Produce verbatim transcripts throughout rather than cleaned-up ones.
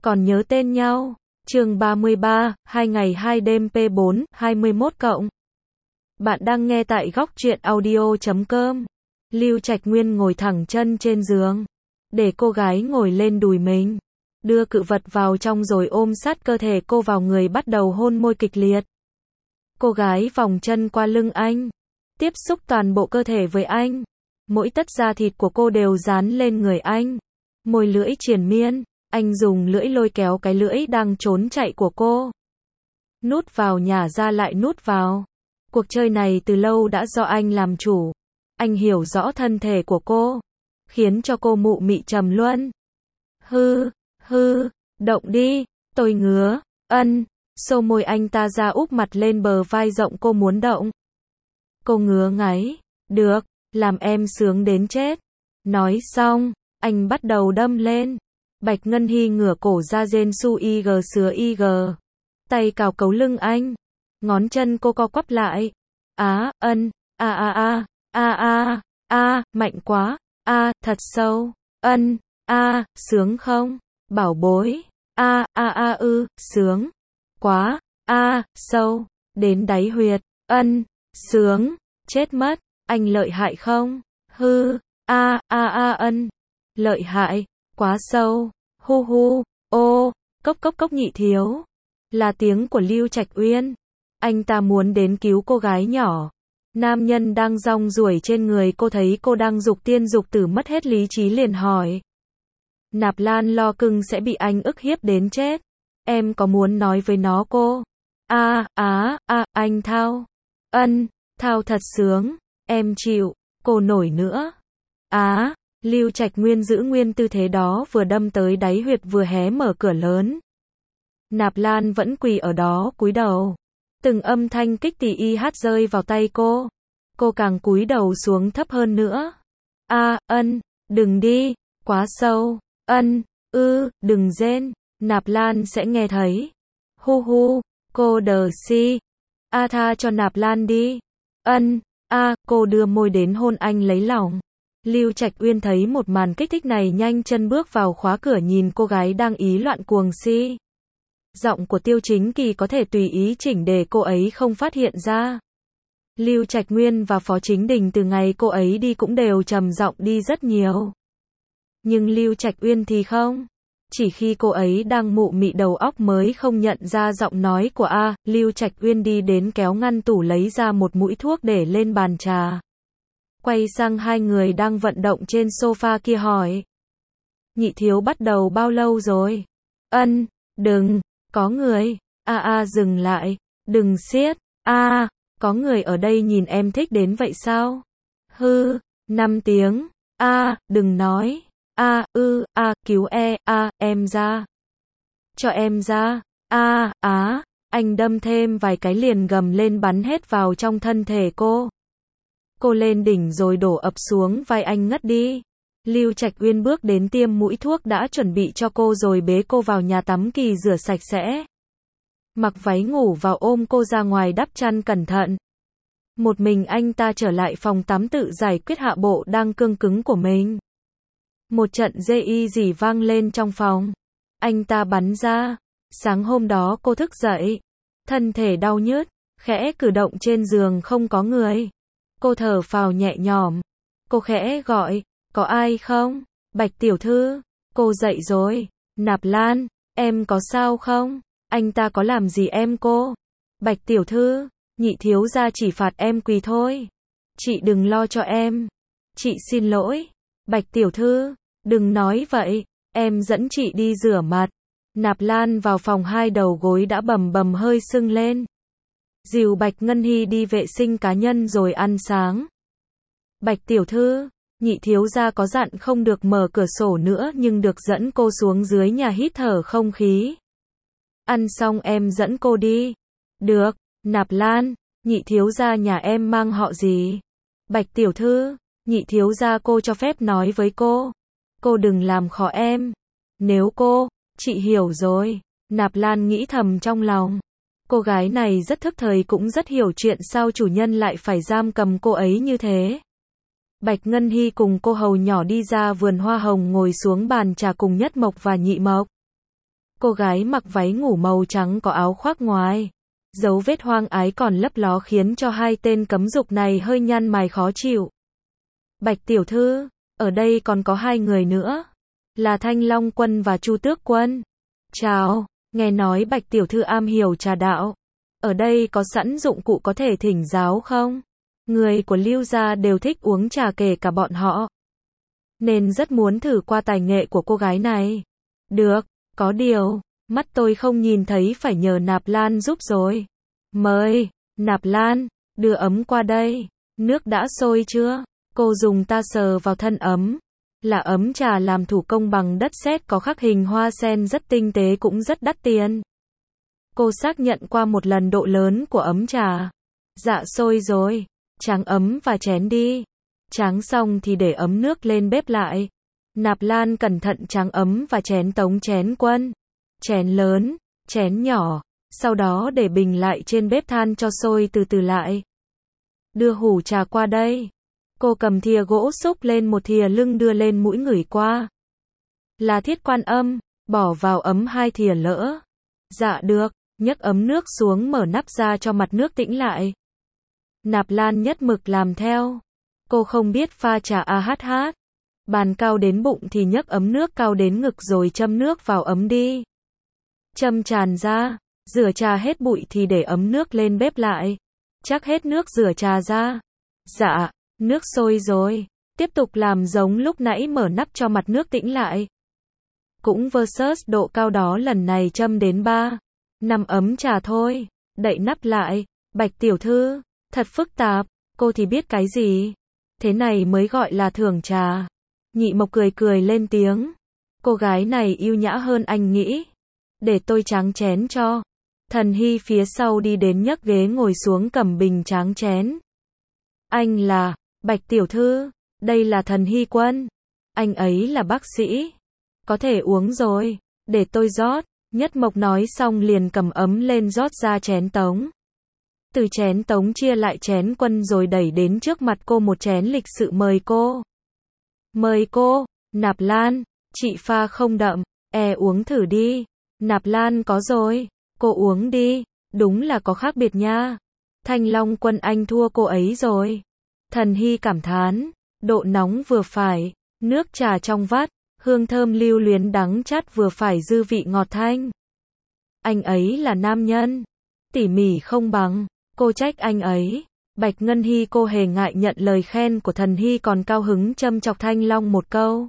Còn nhớ tên nhau. Chương ba mươi ba, hai ngày hai đêm P bốn, hai mươi mốt cộng. Bạn đang nghe tại góc truyện audio chấm com. Lưu Trạch Nguyên ngồi thẳng chân trên giường, để cô gái ngồi lên đùi mình, đưa cự vật vào trong rồi ôm sát cơ thể cô vào người, bắt đầu hôn môi kịch liệt. Cô gái vòng chân qua lưng anh, tiếp xúc toàn bộ cơ thể với anh. Mỗi tấc da thịt của cô đều dán lên người anh. Môi lưỡi triền miên, anh dùng lưỡi lôi kéo cái lưỡi đang trốn chạy của cô. Nút vào nhả ra lại nút vào. Cuộc chơi này từ lâu đã do anh làm chủ. Anh hiểu rõ thân thể của cô, khiến cho cô mụ mị trầm luân. Hư, hư, động đi, tôi ngứa, ân, xô môi anh ta ra úp mặt lên bờ vai rộng cô muốn động. Cô ngứa ngáy, được, làm em sướng đến chết. Nói xong, anh bắt đầu đâm lên. Bạch Ngân Hy ngửa cổ ra rên su y g sứa y g. Tay cào cấu lưng anh. Ngón chân cô co quắp lại. Á, ân, a a a, a a, a, mạnh quá, a, thật sâu, ân, a, sướng không, bảo bối, a, a a ư, sướng, quá, a, sâu, đến đáy huyệt, ân, sướng, chết mất, anh lợi hại không, hư, a, a a ân, lợi hại, quá sâu, hu hu, ô, cốc cốc cốc nhị thiếu, là tiếng của Lưu Trạch Uyên. Anh ta muốn đến cứu cô gái nhỏ. Nam nhân đang rong ruổi trên người cô thấy cô đang dục tiên dục tử mất hết lý trí liền hỏi. Nạp Lan lo cưng sẽ bị anh ức hiếp đến chết. Em có muốn nói với nó cô? A, á, a, anh thao. Ân, thao thật sướng. Em chịu, cô nổi nữa. Á, Lưu Trạch Nguyên giữ nguyên tư thế đó vừa đâm tới đáy huyệt vừa hé mở cửa lớn. Nạp Lan vẫn quỳ ở đó cúi đầu. Từng âm thanh kích tỉ y hát rơi vào tay cô. Cô càng cúi đầu xuống thấp hơn nữa. A, ân, đừng đi, quá sâu, ân, ư, đừng rên, Nạp Lan sẽ nghe thấy. Hu hu, cô đờ si. A tha cho Nạp Lan đi. Ân, a, cô đưa môi đến hôn anh lấy lòng. Lưu Trạch Uyên thấy một màn kích thích này nhanh chân bước vào khóa cửa nhìn cô gái đang ý loạn cuồng si. Giọng của Tiêu Chính Kỳ có thể tùy ý chỉnh để cô ấy không phát hiện ra. Lưu Trạch Nguyên và Phó Chính Đình từ ngày cô ấy đi cũng đều trầm giọng đi rất nhiều. Nhưng Lưu Trạch Uyên thì không. Chỉ khi cô ấy đang mụ mị đầu óc mới không nhận ra giọng nói của A, Lưu Trạch Uyên đi đến kéo ngăn tủ lấy ra một mũi thuốc để lên bàn trà. Quay sang hai người đang vận động trên sofa kia hỏi. Nhị thiếu bắt đầu bao lâu rồi? Ân, đừng. Có người, a a dừng lại, đừng siết, a, có người ở đây nhìn em thích đến vậy sao? Hư, năm tiếng, a, đừng nói, a, ư, a, cứu e, a, em ra. Cho em ra, a, á, anh đâm thêm vài cái liền gầm lên bắn hết vào trong thân thể cô. Cô lên đỉnh rồi đổ ập xuống vai anh ngất đi. Lưu Trạch Uyên bước đến tiêm mũi thuốc đã chuẩn bị cho cô rồi bế cô vào nhà tắm kỳ rửa sạch sẽ. Mặc váy ngủ vào ôm cô ra ngoài đắp chăn cẩn thận. Một mình anh ta trở lại phòng tắm tự giải quyết hạ bộ đang cương cứng của mình. Một trận dê y rỉ vang lên trong phòng. Anh ta bắn ra. Sáng hôm đó cô thức dậy. Thân thể đau nhức, khẽ cử động trên giường không có người. Cô thở phào nhẹ nhõm. Cô khẽ gọi. Có ai không? Bạch tiểu thư, cô dậy rồi. Nạp Lan, em có sao không? Anh ta có làm gì em cô? Bạch tiểu thư, nhị thiếu gia chỉ phạt em quỳ thôi. Chị đừng lo cho em. Chị xin lỗi. Bạch tiểu thư, đừng nói vậy. Em dẫn chị đi rửa mặt. Nạp Lan vào phòng hai đầu gối đã bầm bầm hơi sưng lên. Dìu Bạch Ngân Hy đi vệ sinh cá nhân rồi ăn sáng. Bạch tiểu thư, nhị thiếu gia có dặn không được mở cửa sổ nữa nhưng được dẫn cô xuống dưới nhà hít thở không khí. Ăn xong em dẫn cô đi. Được, Nạp Lan, nhị thiếu gia nhà em mang họ gì? Bạch tiểu thư, nhị thiếu gia cô cho phép nói với cô. Cô đừng làm khó em. Nếu cô, chị hiểu rồi. Nạp Lan nghĩ thầm trong lòng. Cô gái này rất thức thời cũng rất hiểu chuyện sao chủ nhân lại phải giam cầm cô ấy như thế. Bạch Ngân Hy cùng cô hầu nhỏ đi ra vườn hoa hồng ngồi xuống bàn trà cùng Nhất Mộc và Nhị Mộc. Cô gái mặc váy ngủ màu trắng có áo khoác ngoài. Dấu vết hoang ái còn lấp ló khiến cho hai tên cấm dục này hơi nhăn mày khó chịu. Bạch tiểu thư, ở đây còn có hai người nữa. Là Thanh Long Quân và Chu Tước Quân. Chào, nghe nói Bạch tiểu thư am hiểu trà đạo. Ở đây có sẵn dụng cụ có thể thỉnh giáo không? Người của Lưu gia đều thích uống trà kể cả bọn họ. Nên rất muốn thử qua tài nghệ của cô gái này. Được, có điều, mắt tôi không nhìn thấy phải nhờ Nạp Lan giúp rồi. Mời, Nạp Lan, đưa ấm qua đây. Nước đã sôi chưa? Cô dùng ta sờ vào thân ấm. Là ấm trà làm thủ công bằng đất sét có khắc hình hoa sen rất tinh tế cũng rất đắt tiền. Cô xác nhận qua một lần độ lớn của ấm trà. Dạ sôi rồi. Tráng ấm và chén đi. Tráng xong thì để ấm nước lên bếp lại. Nạp Lan cẩn thận tráng ấm và chén tống chén quân. Chén lớn, chén nhỏ. Sau đó để bình lại trên bếp than cho sôi từ từ lại. Đưa hủ trà qua đây. Cô cầm thìa gỗ xúc lên một thìa lưng đưa lên mũi ngửi qua. Là Thiết Quan Âm, bỏ vào ấm hai thìa lỡ. Dạ được, nhấc ấm nước xuống mở nắp ra cho mặt nước tĩnh lại. Nạp Lan nhất mực làm theo. Cô không biết pha trà a hát hát. Bàn cao đến bụng thì nhấc ấm nước cao đến ngực rồi châm nước vào ấm đi. Châm tràn ra, rửa trà hết bụi thì để ấm nước lên bếp lại. Chắc hết nước rửa trà ra. Dạ, nước sôi rồi. Tiếp tục làm giống lúc nãy mở nắp cho mặt nước tĩnh lại. Cũng versus độ cao đó lần này châm đến ba, năm ấm trà thôi. Đậy nắp lại. Bạch tiểu thư, thật phức tạp, cô thì biết cái gì. Thế này mới gọi là thưởng trà. Nhị Mộc cười cười lên tiếng. Cô gái này yêu nhã hơn anh nghĩ. Để tôi tráng chén cho. Thần Hy phía sau đi đến nhấc ghế ngồi xuống cầm bình tráng chén. Anh là, Bạch tiểu thư, đây là Thần Hy Quân. Anh ấy là bác sĩ. Có thể uống rồi, để tôi rót. Nhất Mộc nói xong liền cầm ấm lên rót ra chén tống. Từ chén tống chia lại chén quân rồi đẩy đến trước mặt cô một chén lịch sự mời cô. Mời cô, Nạp Lan, chị pha không đậm, e uống thử đi. Nạp Lan có rồi, cô uống đi, đúng là có khác biệt nha. Thanh Long Quân anh thua cô ấy rồi. Thần Hy cảm thán, độ nóng vừa phải, nước trà trong vắt, hương thơm lưu luyến đắng chát vừa phải dư vị ngọt thanh. Anh ấy là nam nhân, tỉ mỉ không bằng, cô trách anh ấy. Bạch Ngân Hy cô hề ngại nhận lời khen của Thần Hy còn cao hứng châm chọc Thanh Long một câu.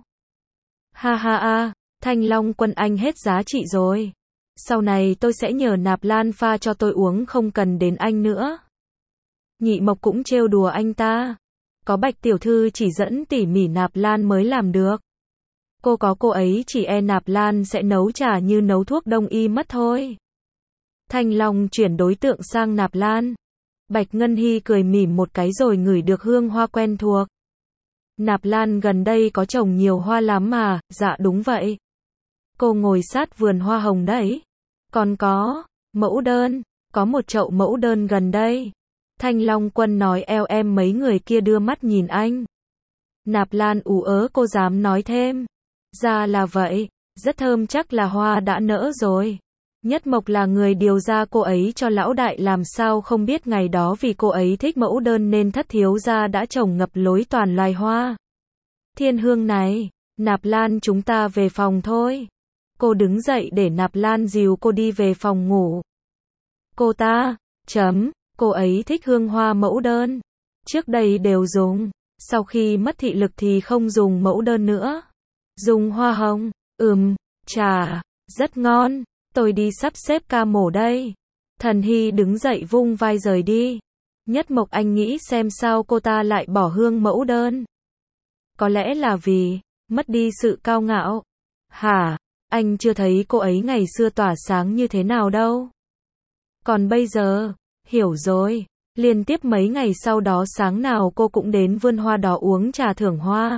Ha ha ha, Thanh Long Quân anh hết giá trị rồi. Sau này tôi sẽ nhờ Nạp Lan pha cho tôi uống không cần đến anh nữa. Nhị Mộc cũng trêu đùa anh ta. Có Bạch tiểu thư chỉ dẫn tỉ mỉ Nạp Lan mới làm được. Cô có cô ấy chỉ e Nạp Lan sẽ nấu trà như nấu thuốc đông y mất thôi. Thanh Long chuyển đối tượng sang Nạp Lan. Bạch Ngân Hy cười mỉm một cái rồi ngửi được hương hoa quen thuộc. Nạp Lan gần đây có trồng nhiều hoa lắm mà, dạ đúng vậy. Cô ngồi sát vườn hoa hồng đấy. Còn có, mẫu đơn, có một chậu mẫu đơn gần đây. Thanh Long Quân nói eo em mấy người kia đưa mắt nhìn anh. Nạp Lan ú ớ cô dám nói thêm. Ra là vậy, rất thơm chắc là hoa đã nở rồi. Nhất Mộc là người điều ra cô ấy cho lão đại làm sao không biết ngày đó vì cô ấy thích mẫu đơn nên thất thiếu gia đã trồng ngập lối toàn loài hoa. Thiên hương này, Nạp Lan chúng ta về phòng thôi. Cô đứng dậy để Nạp Lan dìu cô đi về phòng ngủ. Cô ta, chấm, cô ấy thích hương hoa mẫu đơn. Trước đây đều dùng, sau khi mất thị lực thì không dùng mẫu đơn nữa. Dùng hoa hồng, ừm, trà, rất ngon. Tôi đi sắp xếp ca mổ đây. Thần Hy đứng dậy vung vai rời đi. Nhất Mộc anh nghĩ xem sao cô ta lại bỏ hương mẫu đơn. Có lẽ là vì mất đi sự cao ngạo. Hả? Anh chưa thấy cô ấy ngày xưa tỏa sáng như thế nào đâu. Còn bây giờ, hiểu rồi. Liên tiếp mấy ngày sau đó sáng nào cô cũng đến vườn hoa đó uống trà thưởng hoa.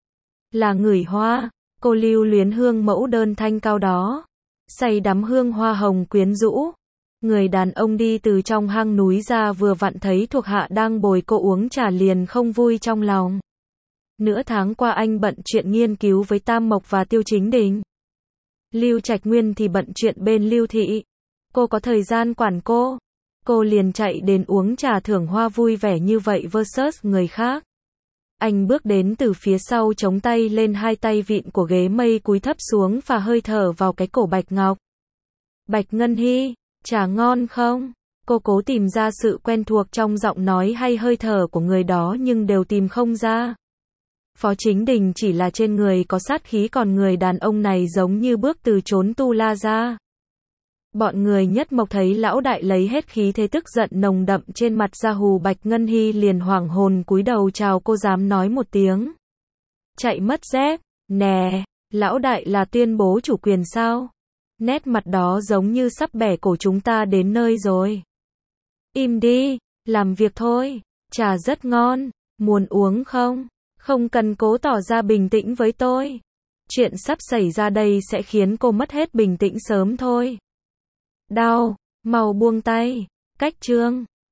Là ngửi hoa, cô lưu luyến hương mẫu đơn thanh cao đó. Say đắm hương hoa hồng quyến rũ. Người đàn ông đi từ trong hang núi ra vừa vặn thấy thuộc hạ đang bồi cô uống trà liền không vui trong lòng. Nửa tháng qua anh bận chuyện nghiên cứu với Tam Mộc và Tiêu Chính Đình. Lưu Trạch Nguyên thì bận chuyện bên Lưu Thị. Cô có thời gian quản cô. Cô liền chạy đến uống trà thưởng hoa vui vẻ như vậy versus người khác. Anh bước đến từ phía sau chống tay lên hai tay vịn của ghế mây cúi thấp xuống và hơi thở vào cái cổ Bạch Ngọc. Bạch Ngân Hy, trà ngon không? Cô cố tìm ra sự quen thuộc trong giọng nói hay hơi thở của người đó nhưng đều tìm không ra. Phó Chính Đình chỉ là trên người có sát khí còn người đàn ông này giống như bước từ chốn tu la ra. Bọn người Nhất Mộc thấy lão đại lấy hết khí thế tức giận nồng đậm trên mặt ra hù Bạch Ngân Hy liền hoảng hồn cúi đầu chào cô dám nói một tiếng. Chạy mất dép, nè, lão đại là tuyên bố chủ quyền sao? Nét mặt đó giống như sắp bẻ cổ chúng ta đến nơi rồi. Im đi, làm việc thôi, trà rất ngon, muốn uống không? Không cần cố tỏ ra bình tĩnh với tôi. Chuyện sắp xảy ra đây sẽ khiến cô mất hết bình tĩnh sớm thôi. Đau, mau buông tay, cách chương.